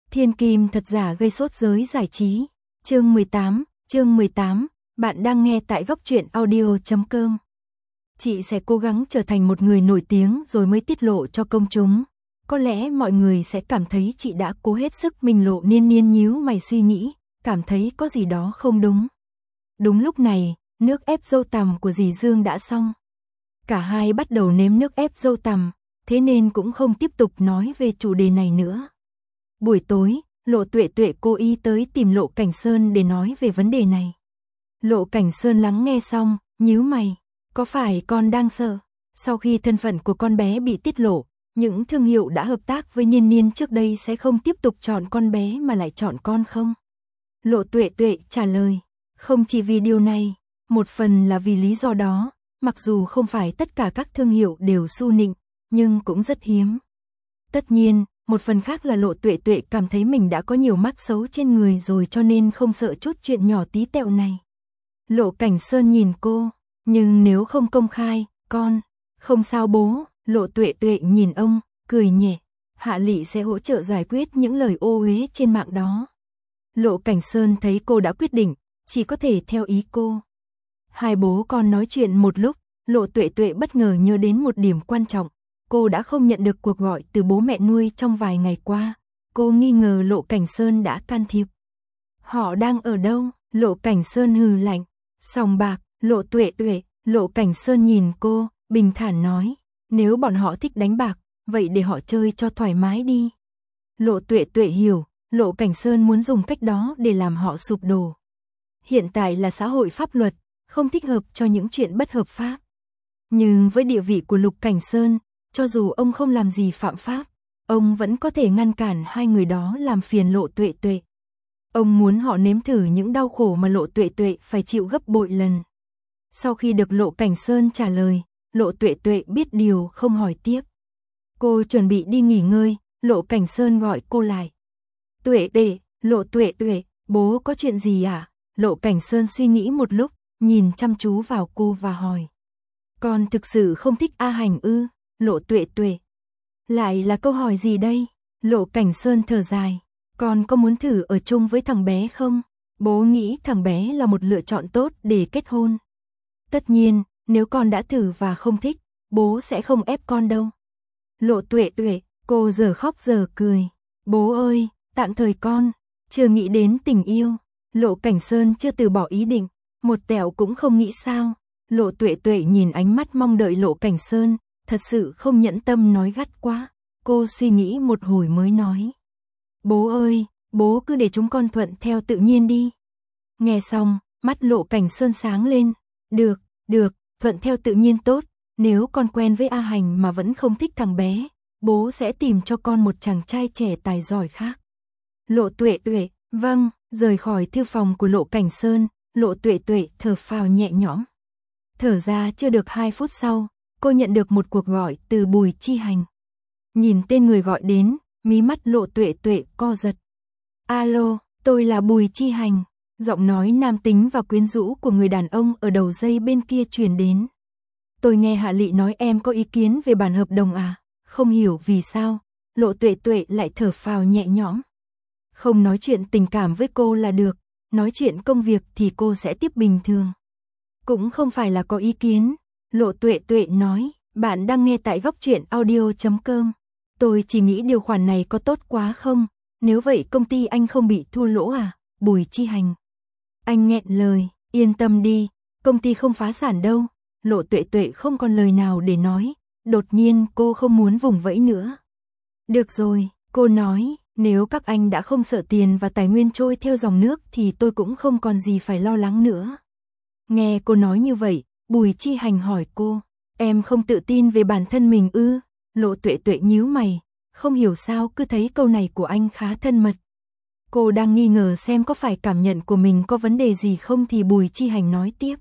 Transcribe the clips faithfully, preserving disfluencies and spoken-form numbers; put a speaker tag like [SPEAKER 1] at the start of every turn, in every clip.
[SPEAKER 1] Thiên kim thật giả gây sốt giới giải trí. Chương mười tám, chương mười tám, bạn đang nghe tại góc truyện audio chấm com. Chị sẽ cố gắng trở thành một người nổi tiếng rồi mới tiết lộ cho công chúng. Có lẽ mọi người sẽ cảm thấy chị đã cố hết sức mình lộ. Niên Niên nhíu mày suy nghĩ, cảm thấy có gì đó không đúng. Đúng lúc này, nước ép dâu tằm của dì Dương đã xong. Cả hai bắt đầu nếm nước ép dâu tằm, thế nên cũng không tiếp tục nói về chủ đề này nữa. Buổi tối, Lộ Tuệ Tuệ cố ý tới tìm Lộ Cảnh Sơn để nói về vấn đề này. Lộ Cảnh Sơn lắng nghe xong, nhíu mày, có phải con đang sợ? Sau khi thân phận của con bé bị tiết lộ, những thương hiệu đã hợp tác với Niên Niên trước đây sẽ không tiếp tục chọn con bé mà lại chọn con không? Lộ Tuệ Tuệ trả lời, không chỉ vì điều này, một phần là vì lý do đó, mặc dù không phải tất cả các thương hiệu đều su nịnh, nhưng cũng rất hiếm. Tất nhiên, một phần khác là Lộ Tuệ Tuệ cảm thấy mình đã có nhiều mác xấu trên người rồi cho nên không sợ chút chuyện nhỏ tí tẹo này. Lộ Cảnh Sơn nhìn cô, nhưng nếu không công khai, con, không sao bố. Lộ Tuệ Tuệ nhìn ông, cười nhẹ, Hạ Lị sẽ hỗ trợ giải quyết những lời ô uế trên mạng đó. Lộ Cảnh Sơn thấy cô đã quyết định, chỉ có thể theo ý cô. Hai bố con nói chuyện một lúc, Lộ Tuệ Tuệ bất ngờ nhớ đến một điểm quan trọng. Cô đã không nhận được cuộc gọi từ bố mẹ nuôi trong vài ngày qua. Cô nghi ngờ Lộ Cảnh Sơn đã can thiệp. Họ đang ở đâu? Lộ Cảnh Sơn hừ lạnh. Sòng bạc. Lộ Tuệ Tuệ. Lộ Cảnh Sơn nhìn cô, bình thản nói. Nếu bọn họ thích đánh bạc, vậy để họ chơi cho thoải mái đi. Lộ Tuệ Tuệ hiểu, Lộ Cảnh Sơn muốn dùng cách đó để làm họ sụp đổ. Hiện tại là xã hội pháp luật, không thích hợp cho những chuyện bất hợp pháp. Nhưng với địa vị của Lục Cảnh Sơn, cho dù ông không làm gì phạm pháp, ông vẫn có thể ngăn cản hai người đó làm phiền Lộ Tuệ Tuệ. Ông muốn họ nếm thử những đau khổ mà Lộ Tuệ Tuệ phải chịu gấp bội lần. Sau khi được Lộ Cảnh Sơn trả lời, Lộ Tuệ Tuệ biết điều không hỏi tiếp. Cô chuẩn bị đi nghỉ ngơi, Lộ Cảnh Sơn gọi cô lại. Tuệ Tuệ, Lộ Tuệ Tuệ, bố có chuyện gì à? Lộ Cảnh Sơn suy nghĩ một lúc, nhìn chăm chú vào cô và hỏi. Con thực sự không thích A Hành ư? Lộ Tuệ Tuệ. Lại là câu hỏi gì đây? Lộ Cảnh Sơn thở dài. Con có muốn thử ở chung với thằng bé không? Bố nghĩ thằng bé là một lựa chọn tốt để kết hôn. Tất nhiên, nếu con đã thử và không thích, bố sẽ không ép con đâu. Lộ Tuệ Tuệ, cô giờ khóc giờ cười. Bố ơi, tạm thời con chưa nghĩ đến tình yêu. Lộ Cảnh Sơn chưa từ bỏ ý định, một tẹo cũng không nghĩ sao. Lộ Tuệ Tuệ nhìn ánh mắt mong đợi Lộ Cảnh Sơn, thật sự không nhẫn tâm nói gắt quá. Cô suy nghĩ một hồi mới nói. Bố ơi, bố cứ để chúng con thuận theo tự nhiên đi. Nghe xong, mắt Lộ Cảnh Sơn sáng lên. Được, được, thuận theo tự nhiên tốt. Nếu con quen với A Hành mà vẫn không thích thằng bé, bố sẽ tìm cho con một chàng trai trẻ tài giỏi khác. Lộ Tuệ Tuệ, vâng. Rời khỏi thư phòng của Lộ Cảnh Sơn, Lộ Tuệ Tuệ thở phào nhẹ nhõm. Thở ra chưa được hai phút sau, cô nhận được một cuộc gọi từ Bùi Chi Hành. Nhìn tên người gọi đến, mí mắt Lộ Tuệ Tuệ co giật. Alo, tôi là Bùi Chi Hành. Giọng nói nam tính và quyến rũ của người đàn ông ở đầu dây bên kia truyền đến. Tôi nghe Hạ Lị nói em có ý kiến về bản hợp đồng à? Không hiểu vì sao, Lộ Tuệ Tuệ lại thở phào nhẹ nhõm. Không nói chuyện tình cảm với cô là được, nói chuyện công việc thì cô sẽ tiếp bình thường. Cũng không phải là có ý kiến, Lộ Tuệ Tuệ nói, bạn đang nghe tại góc truyện audio chấm com. Tôi chỉ nghĩ điều khoản này có tốt quá không, nếu vậy công ty anh không bị thua lỗ à? Bùi Chi Hành. Anh nghẹn lời, yên tâm đi, công ty không phá sản đâu. Lộ Tuệ Tuệ không còn lời nào để nói, đột nhiên cô không muốn vùng vẫy nữa. Được rồi, cô nói. Nếu các anh đã không sợ tiền và tài nguyên trôi theo dòng nước thì tôi cũng không còn gì phải lo lắng nữa. Nghe cô nói như vậy, Bùi Chi Hành hỏi cô, em không tự tin về bản thân mình ư? Lộ Tuệ Tuệ nhíu mày, không hiểu sao cứ thấy câu này của anh khá thân mật. Cô đang nghi ngờ xem có phải cảm nhận của mình có vấn đề gì không thì Bùi Chi Hành nói tiếp.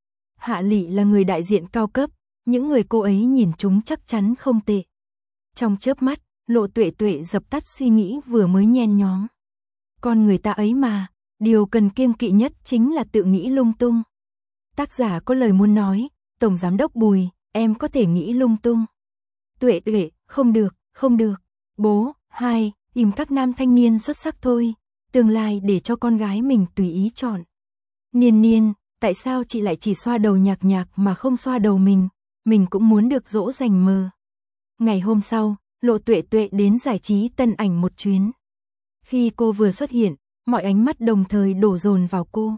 [SPEAKER 1] Hạ Lị là người đại diện cao cấp, những người cô ấy nhìn chúng chắc chắn không tệ. Trong chớp mắt, Lộ Tuệ Tuệ dập tắt suy nghĩ vừa mới nhen nhóm. Con người ta ấy mà, điều cần kiêng kỵ nhất chính là tự nghĩ lung tung. Tác giả có lời muốn nói, Tổng Giám đốc Bùi, em có thể nghĩ lung tung. Tuệ Tuệ, không được, không được. Bố, hai, Im các nam thanh niên xuất sắc thôi, tương lai để cho con gái mình tùy ý chọn. Niên Niên, tại sao chị lại chỉ xoa đầu Nhạc Nhạc mà không xoa đầu mình, mình cũng muốn được dỗ dành mờ. Ngày hôm sau, Lộ Tuệ Tuệ đến giải trí Tân Ảnh một chuyến. Khi cô vừa xuất hiện, mọi ánh mắt đồng thời đổ dồn vào cô.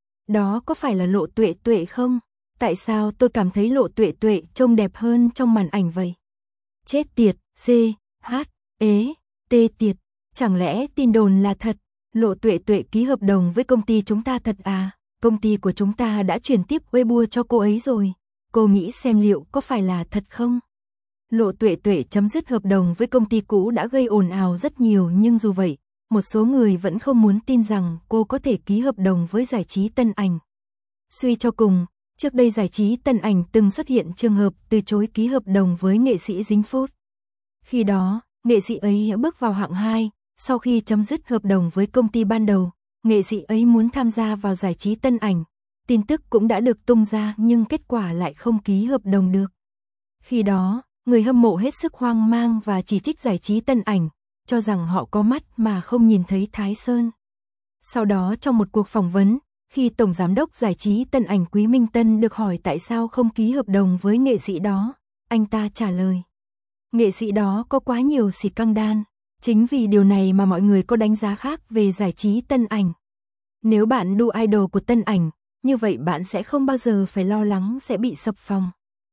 [SPEAKER 1] Đó có phải là Lộ Tuệ Tuệ không? Tại sao tôi cảm thấy Lộ Tuệ Tuệ trông đẹp hơn trong màn ảnh vậy? Chết tiệt, C, H, ế, T tiệt, chẳng lẽ tin đồn là thật? Lộ Tuệ Tuệ ký hợp đồng với công ty chúng ta thật à? Công ty của chúng ta đã chuyển tiếp Weibo cho cô ấy rồi. Cô nghĩ xem liệu có phải là thật không? Lộ Tuệ Tuệ chấm dứt hợp đồng với công ty cũ đã gây ồn ào rất nhiều, nhưng dù vậy, một số người vẫn không muốn tin rằng cô có thể ký hợp đồng với giải trí Tân Ảnh. Suy cho cùng, trước đây giải trí Tân Ảnh từng xuất hiện trường hợp từ chối ký hợp đồng với nghệ sĩ Dính Phút. Khi đó, nghệ sĩ ấy bước vào hạng hai, sau khi chấm dứt hợp đồng với công ty ban đầu, nghệ sĩ ấy muốn tham gia vào giải trí Tân Ảnh. Tin tức cũng đã được tung ra nhưng kết quả lại không ký hợp đồng được. Khi đó, người hâm mộ hết sức hoang mang và chỉ trích giải trí Tân Ảnh, cho rằng họ có mắt mà không nhìn thấy Thái Sơn. Sau đó trong một cuộc phỏng vấn, khi Tổng Giám đốc giải trí Tân Ảnh Quý Minh Tân được hỏi tại sao không ký hợp đồng với nghệ sĩ đó, anh ta trả lời: nghệ sĩ đó có quá nhiều xì căng đan, chính vì điều này mà mọi người có đánh giá khác về giải trí Tân Ảnh. Nếu bạn đu idol của Tân Ảnh, như vậy bạn sẽ không bao giờ phải lo lắng sẽ bị sập phòng.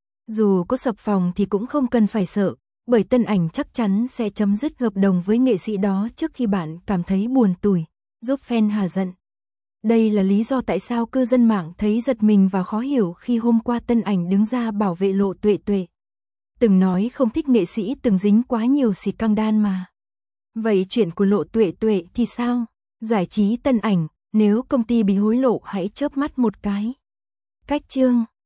[SPEAKER 1] Dù có sập phòng thì cũng không cần phải sợ, bởi Tân Ảnh chắc chắn sẽ chấm dứt hợp đồng với nghệ sĩ đó trước khi bạn cảm thấy buồn tủi, giúp fan hả giận. Đây là lý do tại sao cư dân mạng thấy giật mình và khó hiểu khi hôm qua Tân Ảnh đứng ra bảo vệ Lộ Tuệ Tuệ. Từng nói không thích nghệ sĩ từng dính quá nhiều xì căng đan mà. Vậy chuyện của Lộ Tuệ Tuệ thì sao? Giải trí Tân Ảnh, nếu công ty bị hối lộ hãy chớp mắt một cái. Cách chương